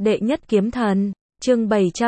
Đệ nhất kiếm thần, chương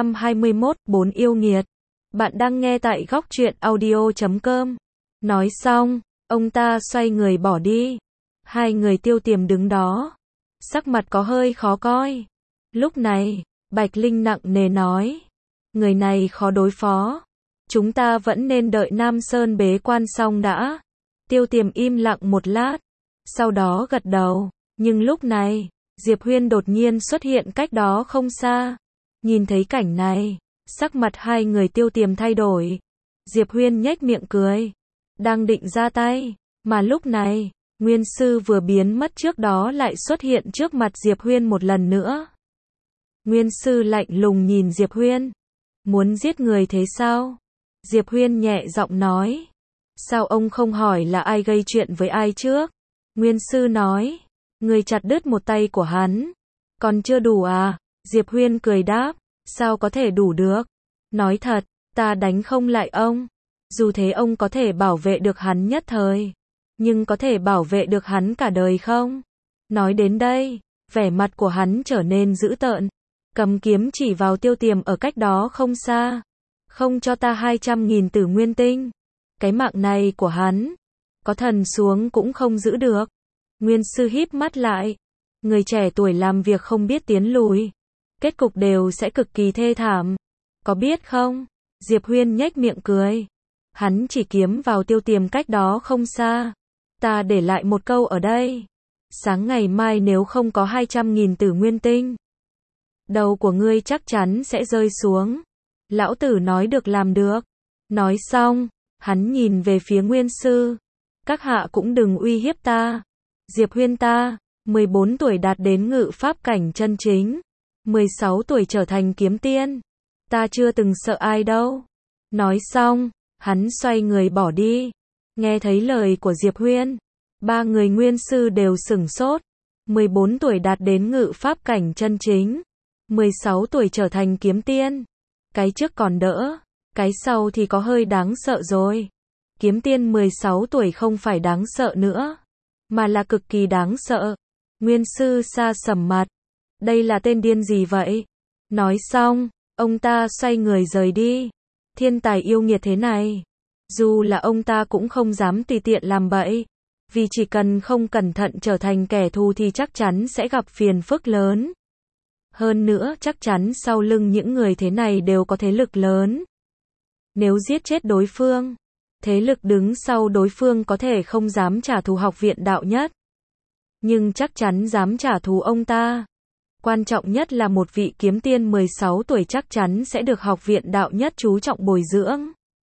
721, 4 yêu nghiệt. Bạn đang nghe tại góc truyện audio.com. Nói xong, ông ta xoay người bỏ đi. Hai người Tiêu Tiềm đứng đó, sắc mặt có hơi khó coi. Lúc này, Bạch Linh nặng nề nói, người này khó đối phó. Chúng ta vẫn nên đợi Nam Sơn bế quan xong đã. Tiêu Tiềm im lặng một lát, sau đó gật đầu. Nhưng lúc này, Diệp Huyên đột nhiên xuất hiện cách đó không xa. Nhìn thấy cảnh này, sắc mặt hai người Tiêu Tiềm thay đổi. Diệp Huyên nhếch miệng cười, đang định ra tay, mà lúc này, Nguyên Sư vừa biến mất trước đó lại xuất hiện trước mặt Diệp Huyên một lần nữa. Nguyên Sư lạnh lùng nhìn Diệp Huyên, muốn giết người thế sao? Diệp Huyên nhẹ giọng nói, sao ông không hỏi là ai gây chuyện với ai trước? Nguyên Sư nói, người chặt đứt một tay của hắn, còn chưa đủ à? Diệp Huyên cười đáp, sao có thể đủ được? Nói thật, ta đánh không lại ông. Dù thế ông có thể bảo vệ được hắn nhất thời, nhưng có thể bảo vệ được hắn cả đời không? Nói đến đây, vẻ mặt của hắn trở nên dữ tợn, cầm kiếm chỉ vào Tiêu Tiềm ở cách đó không xa. Không cho ta 200.000 tử nguyên tinh. Cái mạng này của hắn, có thần xuống cũng không giữ được. Nguyên Sư híp mắt lại. Người trẻ tuổi làm việc không biết tiến lùi, kết cục đều sẽ cực kỳ thê thảm. Có biết không? Diệp Huyên nhếch miệng cười. Hắn chỉ kiếm vào Tiêu Tiềm cách đó không xa. Ta để lại một câu ở đây. Sáng ngày mai nếu không có 200.000 tử nguyên tinh, đầu của ngươi chắc chắn sẽ rơi xuống. Lão tử nói được làm được. Nói xong, hắn nhìn về phía Nguyên Sư. Các hạ cũng đừng uy hiếp ta. Diệp Huyên ta, 14 tuổi đạt đến ngự pháp cảnh chân chính, 16 tuổi trở thành kiếm tiên. Ta chưa từng sợ ai đâu. Nói xong, hắn xoay người bỏ đi. Nghe thấy lời của Diệp Huyên, ba người Nguyên Sư đều sửng sốt. 14 tuổi đạt đến ngự pháp cảnh chân chính, 16 tuổi trở thành kiếm tiên. Cái trước còn đỡ, cái sau thì có hơi đáng sợ rồi. Kiếm tiên 16 tuổi không phải đáng sợ nữa, mà là cực kỳ đáng sợ. Nguyên Sư sa sầm mặt. Đây là tên điên gì vậy? Nói xong, ông ta xoay người rời đi. Thiên tài yêu nghiệt thế này, dù là ông ta cũng không dám tùy tiện làm bậy. Vì chỉ cần không cẩn thận trở thành kẻ thù thì chắc chắn sẽ gặp phiền phức lớn. Hơn nữa chắc chắn sau lưng những người thế này đều có thế lực lớn. Nếu giết chết đối phương, thế lực đứng sau đối phương có thể không dám trả thù học viện đạo nhất, nhưng chắc chắn dám trả thù ông ta. Quan trọng nhất là một vị kiếm tiên 16 tuổi chắc chắn sẽ được học viện đạo nhất chú trọng bồi dưỡng.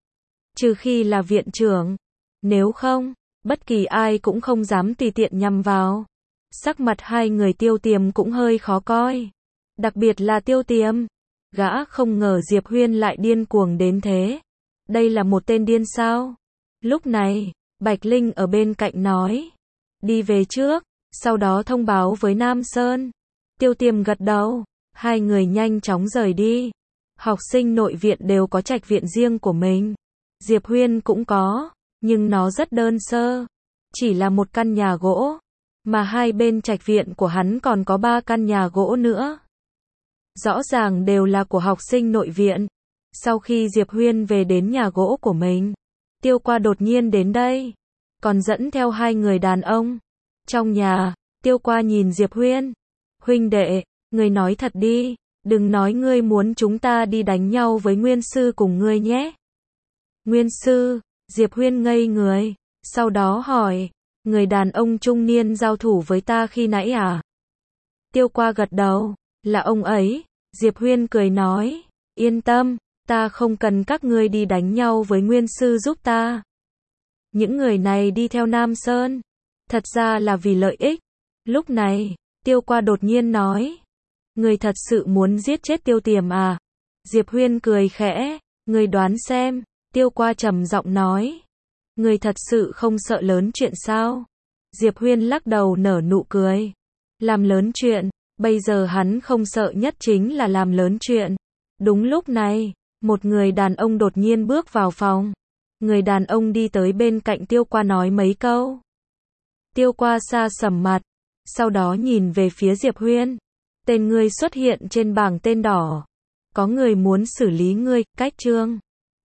Trừ khi là viện trưởng. Nếu không, bất kỳ ai cũng không dám tùy tiện nhằm vào. Sắc mặt hai người Tiêu Tiềm cũng hơi khó coi. Đặc biệt là Tiêu Tiềm. Gã không ngờ Diệp Huyên lại điên cuồng đến thế. Đây là một tên điên sao? Lúc này, Bạch Linh ở bên cạnh nói. Đi về trước, sau đó thông báo với Nam Sơn. Tiêu Tiềm gật đầu. Hai người nhanh chóng rời đi. Học sinh nội viện đều có trạch viện riêng của mình. Diệp Huyên cũng có, nhưng nó rất đơn sơ. Chỉ là một căn nhà gỗ, mà hai bên trạch viện của hắn còn có 3 căn nhà gỗ nữa. Rõ ràng đều là của học sinh nội viện. Sau khi Diệp Huyên về đến nhà gỗ của mình, Tiêu Qua đột nhiên đến đây, còn dẫn theo 2 người đàn ông. Trong nhà, Tiêu Qua nhìn Diệp Huyên. Huynh đệ, ngươi nói thật đi, đừng nói ngươi muốn chúng ta đi đánh nhau với Nguyên Sư cùng ngươi nhé. Nguyên Sư, Diệp Huyên ngây người, sau đó hỏi, người đàn ông trung niên giao thủ với ta khi nãy à? Tiêu Qua gật đầu, là ông ấy. Diệp Huyên cười nói, yên tâm, ta không cần các ngươi đi đánh nhau với Nguyên Sư giúp ta. Những người này đi theo Nam Sơn, thật ra là vì lợi ích. Lúc này, Tiêu Qua đột nhiên nói, người thật sự muốn giết chết Tiêu Tiềm à? Diệp Huyên cười khẽ, người đoán xem. Tiêu Qua trầm giọng nói, người thật sự không sợ lớn chuyện sao? Diệp Huyên lắc đầu nở nụ cười. Làm lớn chuyện, bây giờ hắn không sợ nhất chính là làm lớn chuyện. Đúng lúc này, một người đàn ông đột nhiên bước vào phòng. Người đàn ông đi tới bên cạnh Tiêu Qua nói mấy câu. Tiêu Qua sa sầm mặt, sau đó nhìn về phía Diệp Huyên. Tên ngươi xuất hiện trên bảng tên đỏ. Có người muốn xử lý ngươi, cách chương.